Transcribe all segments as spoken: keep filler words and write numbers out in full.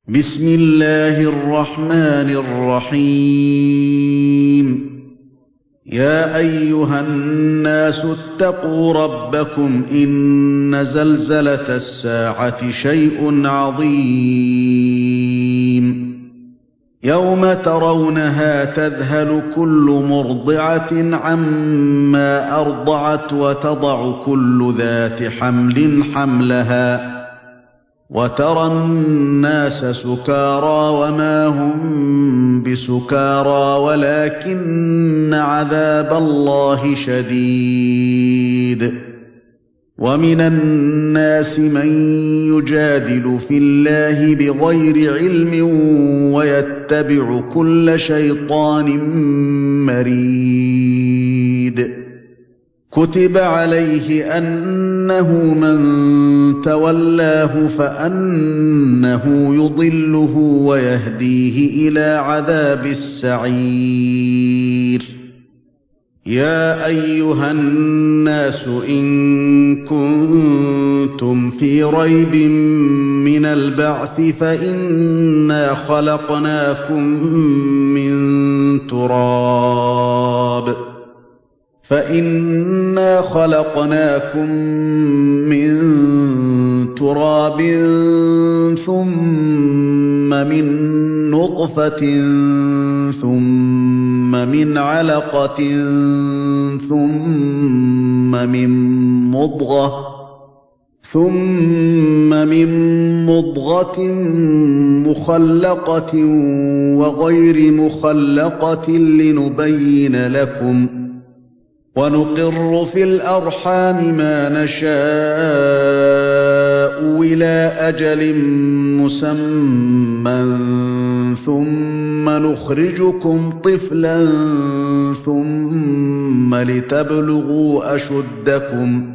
بسم الله الرحمن الرحيم يا أيها الناس اتقوا ربكم إن زلزلة الساعة شيء عظيم يوم ترونها تذهل كل مرضعة عما أرضعت وتضع كل ذات حمل حملها وترى الناس سكارى وما هم بسكارى ولكن عذاب الله شديد ومن الناس من يجادل في الله بغير علم ويتبع كل شيطان مريد كتب عليه أنه من تولاه فأنه يضله ويهديه إلى عذاب السعير يا أيها الناس إن كنتم في ريب من البعث فإنا خلقناكم من تراب فإنا خلقناكم من تراب ثم من نطفة ثم من علقة ثم من مضغة ثم من مضغة مخلقة وغير مخلقة لنبين لكم ونقر في الأرحام ما نشاء إلى أجل مسمى ثم نخرجكم طفلا ثم لتبلغوا أشدكم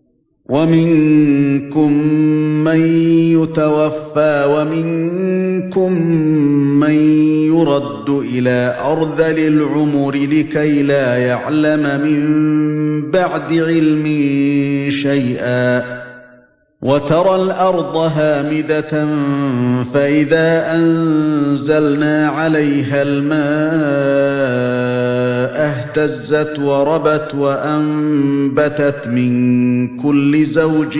ومنكم من يتوفى ومنكم من يرد إلى أرذل العمر لكي لا يعلم من بعد علم شيئا وترى الأرض هامدة فإذا أنزلنا عليها الماء اهتزت وربت وأنبتت من كل زوج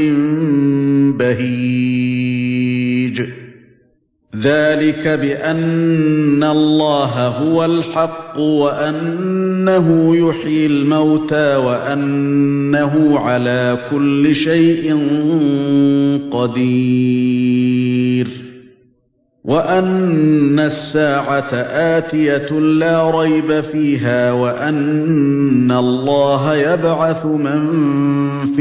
بهيج ذلك بأن الله هو الحق وأنه يحيي الموتى وأنه على كل شيء قدير وأن الساعة آتية لا ريب فيها وأن الله يبعث من في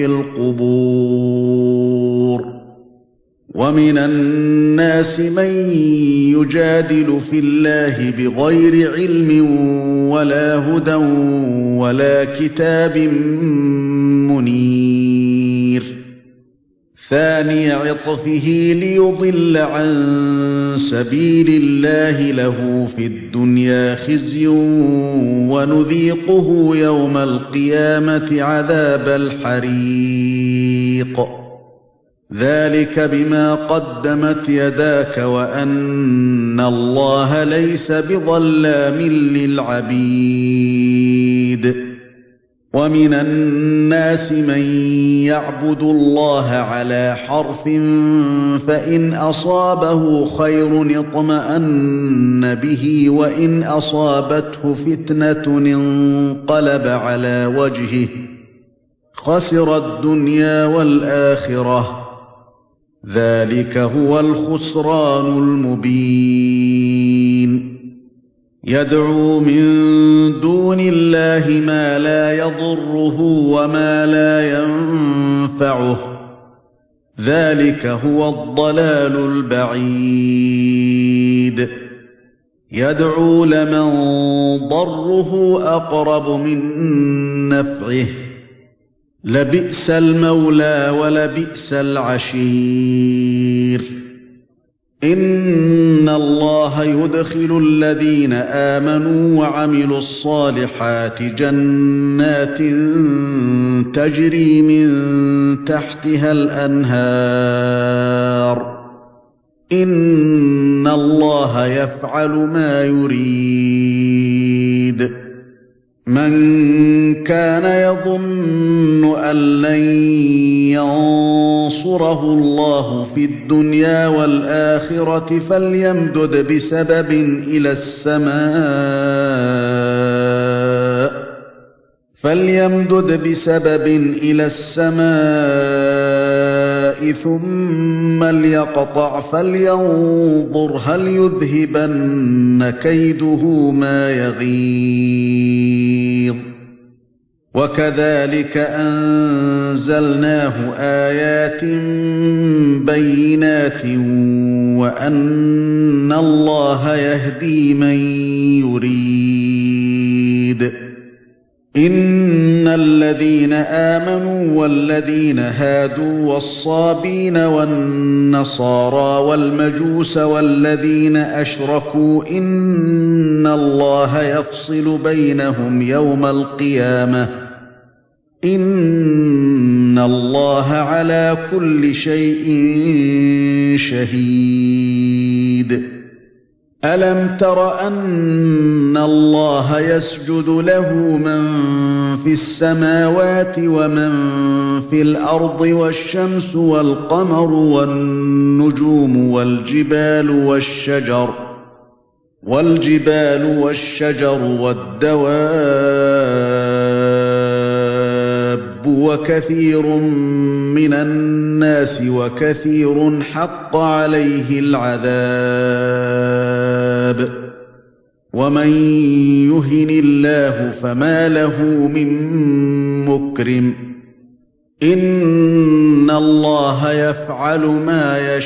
القبور ومن الناس من يجادل في الله بغير علم ولا هدى ولا كتاب منير ثاني عطفه ليضل عن سبيل الله له في الدنيا خزي ونذيقه يوم القيامة عذاب الحريق ذلك بما قدمت يداك وأن الله ليس بظلام للعبيد ومن الناس من يعبد الله على حرف فإن أصابه خير اطمأن به وإن أصابته فتنة انقلب على وجهه خسر الدنيا والآخرة ذلك هو الخسران المبين يدعو من دون الله ما لا يضره وما لا ينفعه ذلك هو الضلال البعيد يدعو لمن ضره أقرب من نفعه لبئس المولى ولبئس العشير إن الله يدخل الذين آمنوا وعملوا الصالحات جنات تجري من تحتها الأنهار إن الله يفعل ما يريد من كان يظن أن لن ينصره الله في الدنيا والآخرة فليمدد بسبب إلى السماء فليمدد بسبب إلى السماء ثم ليقطع فلينظر هل يذهبن كيده ما يغيظ وكذلك أنزلناه آيات بينات وأن الله يهدي من يريد إن الذين آمنوا والذين هادوا والصابين والنصارى والمجوس والذين أشركوا إن الله يفصل بينهم يوم القيامة إن الله على كل شيء شهيد ألم تر أن الله يسجد له من في السماوات ومن في الأرض والشمس والقمر والنجوم والجبال والشجر والجبال والشجر والدواب وكثير من الناس وكثير حق عليه العذاب ومن يهن الله فما له من مكرم إن الله يفعل ما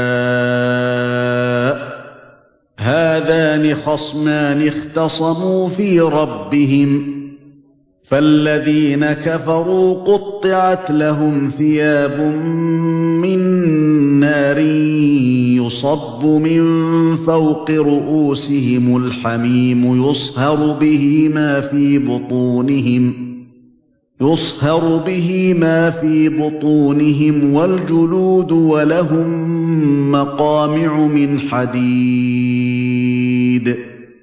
يشاء هذان خصمان اختصموا في ربهم فالذين كفروا قطعت لهم ثياب من نار يصب من فوق رؤوسهم الحميم يصهر به ما في بطونهم يصهر به ما في بطونهم والجلود ولهم مقامع من حديد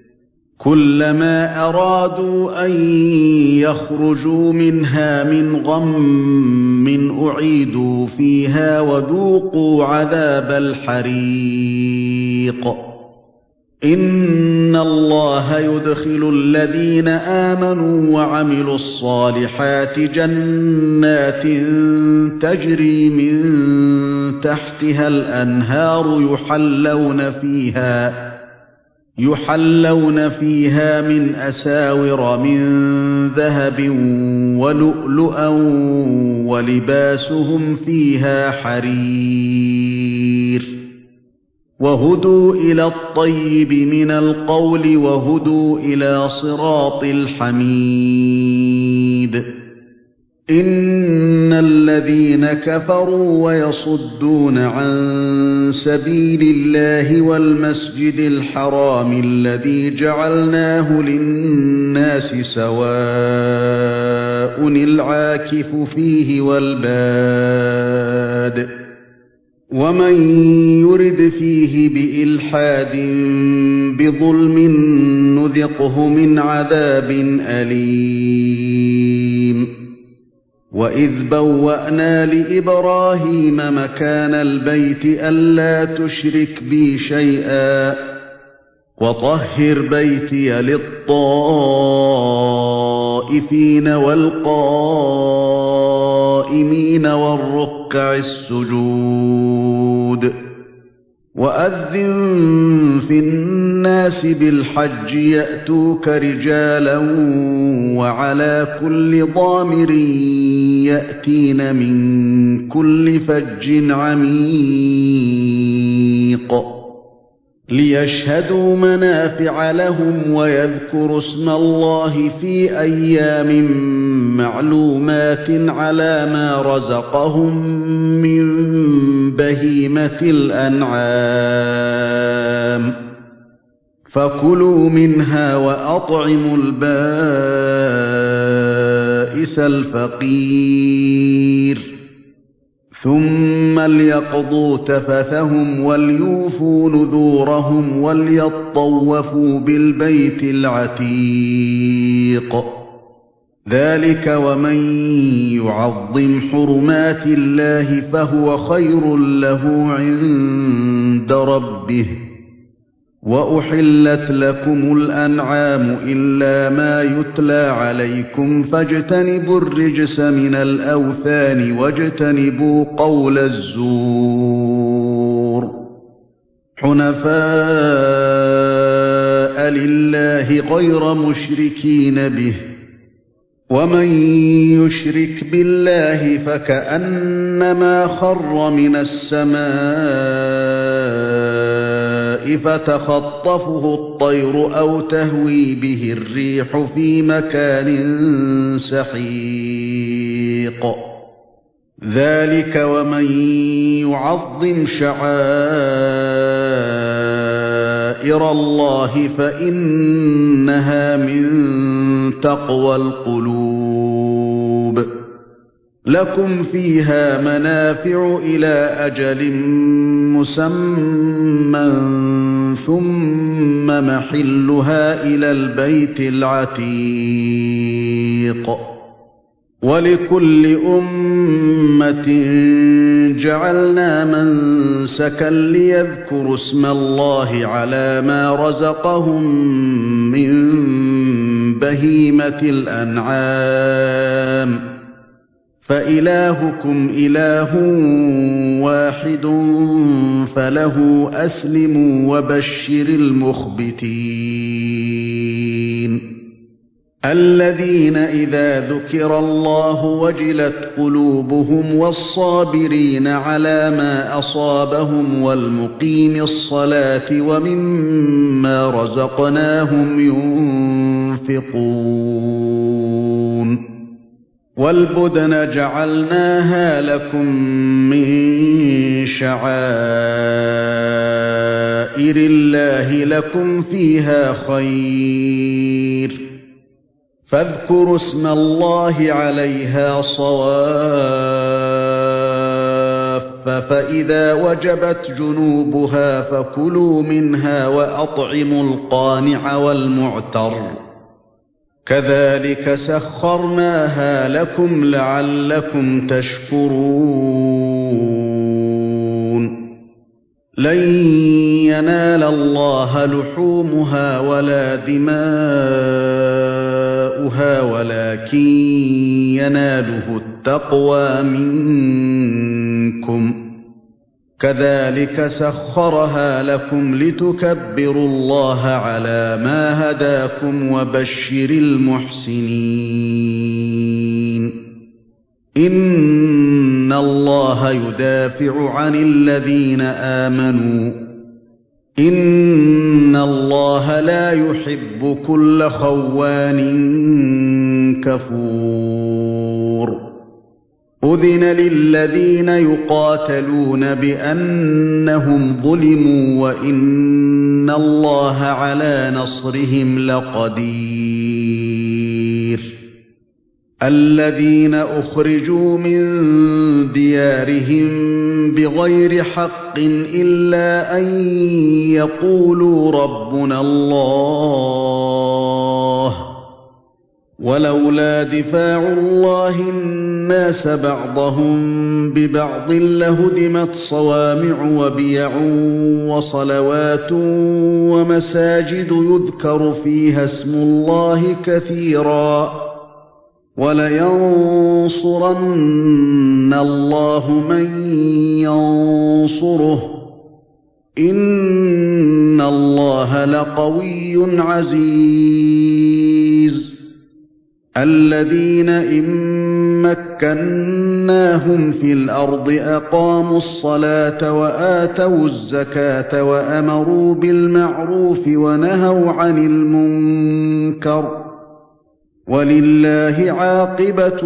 كلما أرادوا أن يخرجوا منها من غم أعيدوا فيها وذوقوا عذاب الحريق إن الله يدخل الذين آمنوا وعملوا الصالحات جنات تجري من تحتها الأنهار يحلون فيها يحلون فيها من أساور من ذهب ولؤلؤا ولباسهم فيها حرير وهدوا إلى الطيب من القول وهدوا إلى صراط الحميد إن الذين كفروا ويصدون عن سبيل الله والمسجد الحرام الذي جعلناه للناس سواء العاكف فيه والباد ومن يرد فيه بإلحاد بظلم نذقه من عذاب أليم وإذ بوأنا لإبراهيم مكان البيت ألا تشرك بي شيئا وطهر بيتي للطائفين والقائمين والركع السجود وأذن في الناس بالحج يأتوك رجالا وعلى كل ضامر يأتين من كل فج عميق ليشهدوا منافع لهم ويذكروا اسم الله في أيام معلومات على ما رزقهم من بهيمة الأنعام فكلوا منها وأطعموا البائس الفقير ثم ليقضوا تفثهم وليوفوا نذورهم وليطوفوا بالبيت العتيق. ذلك ومن يعظم حرمات الله فهو خير له عند ربه. وأحلت لكم الأنعام إلا ما يتلى عليكم فاجتنبوا الرجس من الأوثان واجتنبوا قول الزور. حنفاء لله غير مشركين به، ومن يشرك بالله فكأنما خر من السماء فتخطفه الطير أو تهوي به الريح في مكان سحيق. ذلك ومن يعظم شعائر الله فإنها من تقوى القلوب. لكم فيها منافع إلى أجل مسمى ثم محلها إلى البيت العتيق. ولكل أمة جعلنا منسكا ليذكروا اسم الله على ما رزقهم من بهيمة الأنعام، فإلهكم إله واحد فله أسلموا وبشر المخبتين الذين إذا ذكر الله وجلت قلوبهم والصابرين على ما أصابهم والمقيم الصلاة ومما رزقناهم ينفقون. والبدن جعلناها لكم من شعائر الله لكم فيها خير، فاذكروا اسم الله عليها صواف، فإذا وجبت جنوبها فكلوا منها وأطعموا القانع والمعتر، كذلك سخرناها لكم لعلكم تشكرون. لن ينال الله لحومها ولا دماؤها ولكن يناله التقوى منكم، كذلك سخرها لكم لتكبروا الله على ما هداكم وبشر المحسنين. إن الله يدافع عن الذين آمنوا، إن الله لا يحب كل خوان كفور. أذن للذين يقاتلون بأنهم ظلموا وإن الله على نصرهم لقدير. الذين أخرجوا من ديارهم بغير حق إلا أن يقولوا ربنا الله، ولولا دفاع الله الناس بعضهم ببعض لهدمت صوامع وبيع وصلوات ومساجد يذكر فيها اسم الله كثيرا، ولينصرن الله من ينصره، إن الله لقوي عزيز. الذين إن مكناهم في الأرض أقاموا الصلاة وآتوا الزكاة وأمروا بالمعروف ونهوا عن المنكر، ولله عاقبة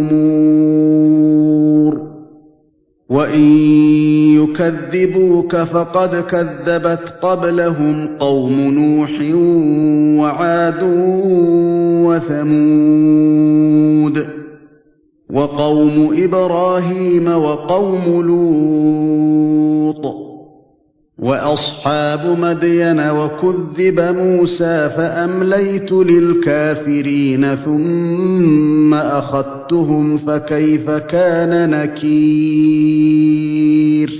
الأمور. وإن يكذبوك فقد كذبت قبلهم قوم نوح وعاد وثمود، وقوم إبراهيم وقوم لوط وأصحاب مدين وكذب موسى فأمليت للكافرين ثم أخذتهم فكيف كان نكير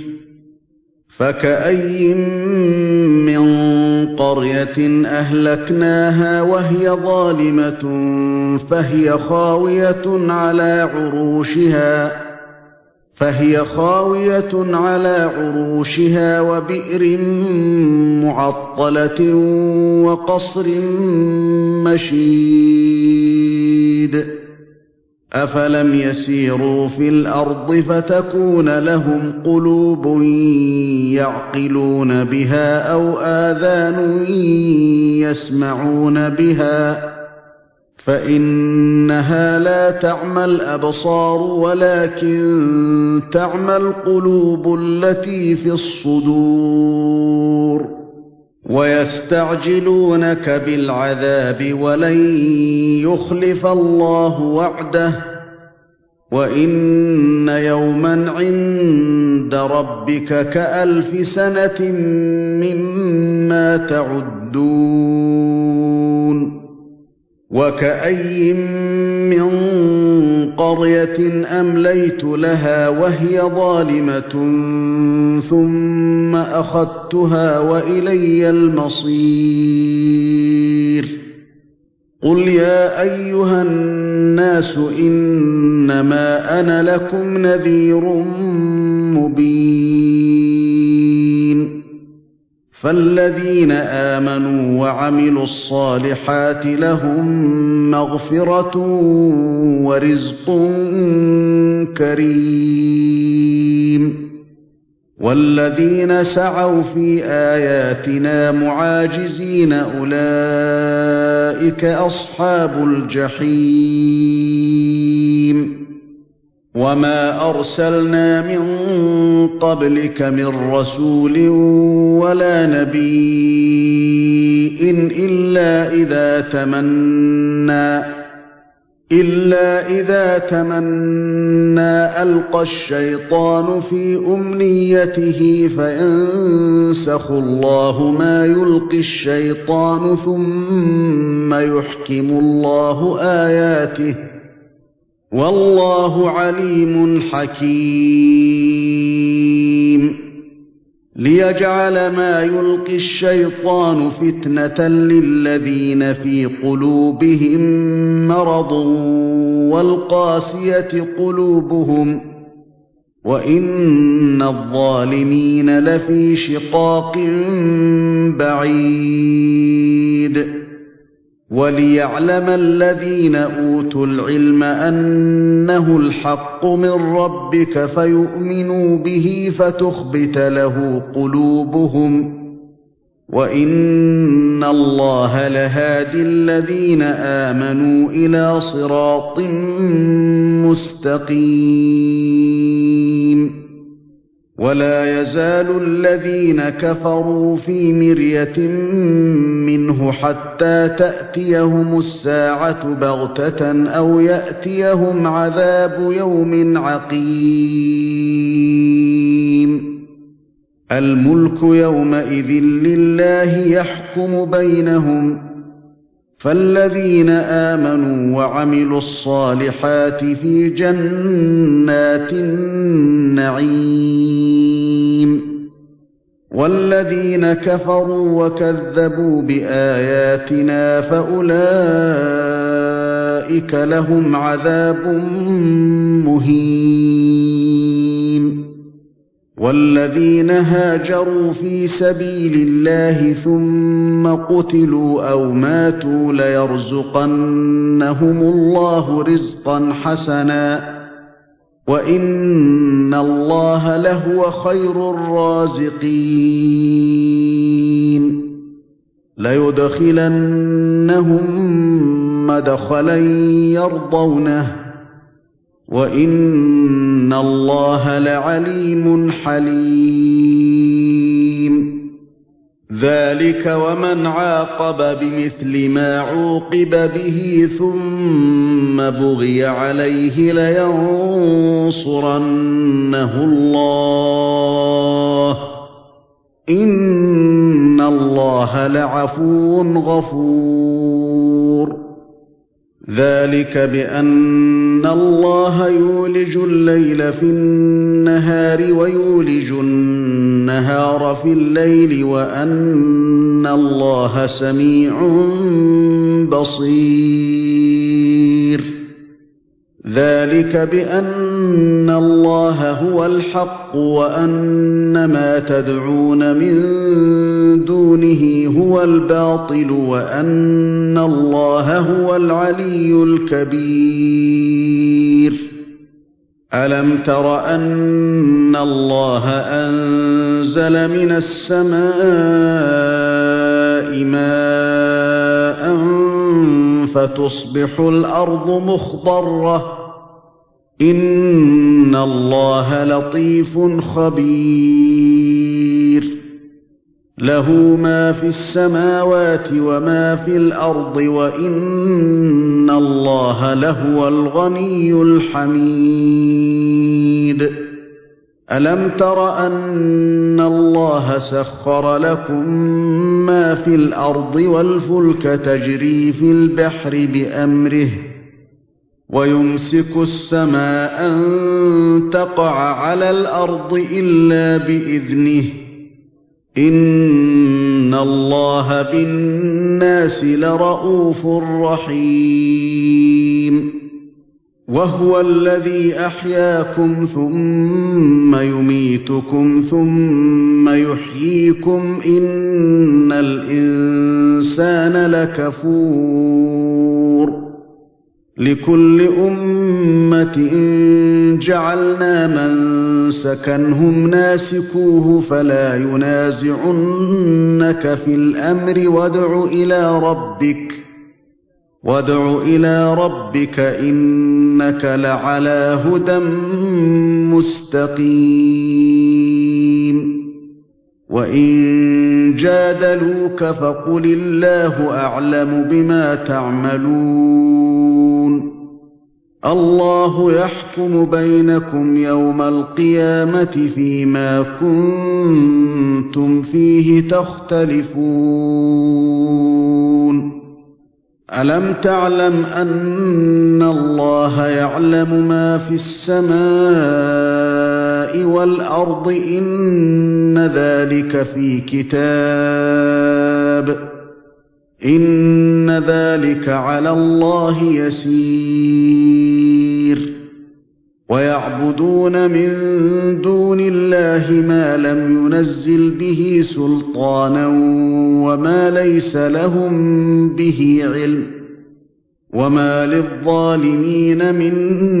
فكأي من قرية أهلكناها وهي ظالمة فهي خاوية على عروشها فهي خاوية على عروشها وبئر معطلة وقصر مشيد أفلم يسيروا في الأرض فتكون لهم قلوب يعقلون بها أو آذان يسمعون بها فإنها لا تعمى الأبصار ولكن تعمى القلوب التي في الصدور ويستعجلونك بالعذاب ولن يخلف الله وعده وإن يوما عند ربك كألف سنة مما تعدون وكأي من قرية أمليت لها وهي ظالمة ثم أخذتها وإلي المصير قل يا أيها الناس إنما أنا لكم نذير مبين فالذين آمنوا وعملوا الصالحات لهم مغفرة ورزق كريم والذين سعوا في آياتنا معاجزين أولئك أصحاب الجحيم وما أرسلنا من قبلك من رسول ولا نبي إلا إذا تمنى إلا إذا تمنى ألقى الشيطان في أمنيته فينسخ الله ما يلقي الشيطان ثم يحكم الله آياته والله عليم حكيم ليجعل ما يلقي الشيطان فتنة للذين في قلوبهم مرض والقاسية قلوبهم وإن الظالمين لفي شقاق بعيد وليعلم الذين أوتوا العلم أنه الحق من ربك فيؤمنوا به فتخبت له قلوبهم وإن الله لهادي الذين آمنوا إلى صراط مستقيم ولا يزال الذين كفروا في مرية منه حتى تأتيهم الساعة بغتة أو يأتيهم عذاب يوم عقيم الملك يومئذ لله يحكم بينهم فالذين آمنوا وعملوا الصالحات في جنات النعيم والذين كفروا وكذبوا بآياتنا فأولئك لهم عذاب مهين والذين هاجروا في سبيل الله ثم قتلوا أو ماتوا ليرزقنهم الله رزقا حسنا وإن الله لهو خير الرازقين ليدخلنهم مدخلا يرضونه وإن الله لعليم حليم ذلك ومن عاقب بمثل ما عوقب به ثم بغي عليه لينصرنه الله إن الله لعفو غفور ذلك بأن الله يولج الليل في النهار ويولج النهار في الليل وأن الله سميع بصير ذلك بأن الله هو الحق وأن ما تدعون من دونه هو الباطل وأن الله هو العلي الكبير ألم تر أن الله أنزل من السماء ماء فتصبح الأرض مخضرة إن الله لطيف خبير له ما في السماوات وما في الأرض وإن الله لهو الغني الحميد ألم تر أن الله سخر لكم ما في الأرض والفلك تجري في البحر بأمره ويمسك السماء أن تقع على الأرض إلا بإذنه إن الله بالناس لرءوف رحيم وهو الذي أحياكم ثم يميتكم ثم يحييكم إن الإنسان لكفور لكل أمة جعلنا منسكا هم ناسكوه فلا ينازعنك في الأمر وادع إلى ربك وادع إلى ربك إنك لعلى هدى مستقيم وإن جادلوك فقل الله أعلم بما تعملون الله يحكم بينكم يوم القيامة فيما كنتم فيه تختلفون ألم تعلم أن الله يعلم ما في السماء والأرض إن ذلك في كتاب إن ذلك على الله يسير ويعبدون من دون الله ما لم ينزل به سلطانا وما ليس لهم به علم وما للظالمين من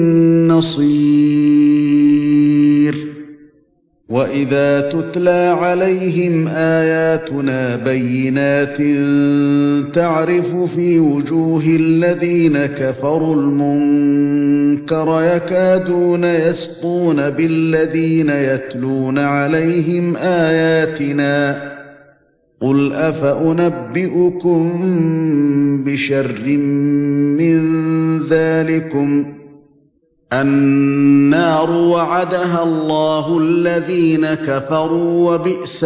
نصير وإذا تتلى عليهم آياتنا بينات تعرف في وجوه الذين كفروا المنكر يكادون يسطون بالذين يتلون عليهم آياتنا قل أفأنبئكم بشر من ذلكم النار وعدها الله الذين كفروا وبئس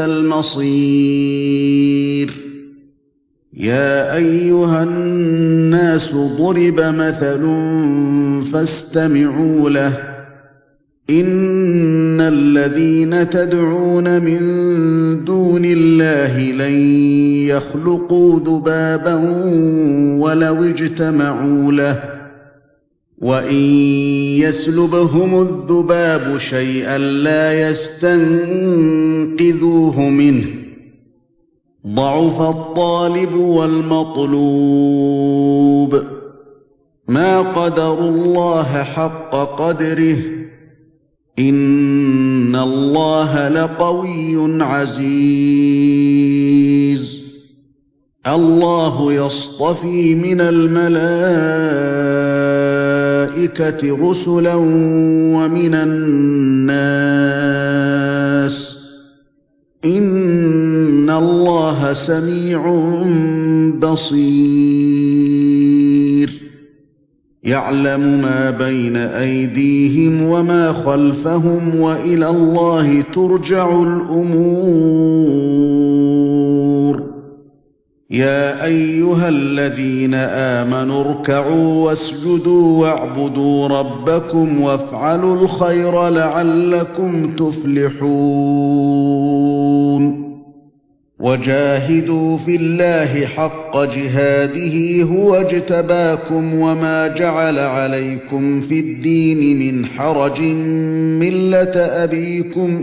المصير يا أيها الناس ضرب مثل فاستمعوا له إن الذين تدعون من دون الله لن يخلقوا ذبابا ولو اجتمعوا له وإن يسلبهم الذباب شيئا لا يستنقذوه منه ضعف الطالب والمطلوب ما قدروا الله حق قدره إن الله لقوي عزيز الله يصطفي من الملائكة رسلا ومن الناس إن الله سميع بصير يعلم ما بين أيديهم وما خلفهم وإلى الله ترجع الأمور يا أيها الذين آمنوا اركعوا واسجدوا واعبدوا ربكم وافعلوا الخير لعلكم تفلحون وجاهدوا في الله حق جهاده هو اجتباكم وما جعل عليكم في الدين من حرج ملة أبيكم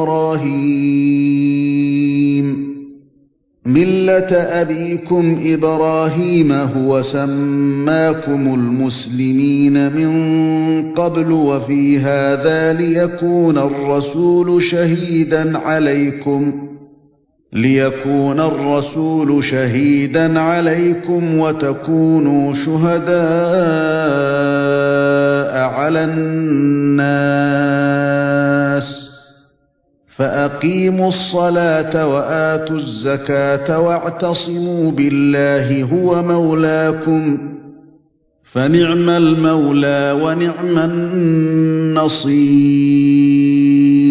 إبراهيم ملة أبيكم إبراهيم هو سماكم المسلمين من قبل وفي هذا ليكون الرسول شهيدا عليكم ليكون الرسول شهيدا عليكم وتكونوا شهداء على الناس فأقيموا الصلاة وآتوا الزكاة واعتصموا بالله هو مولاكم فنعم المولى ونعم النصير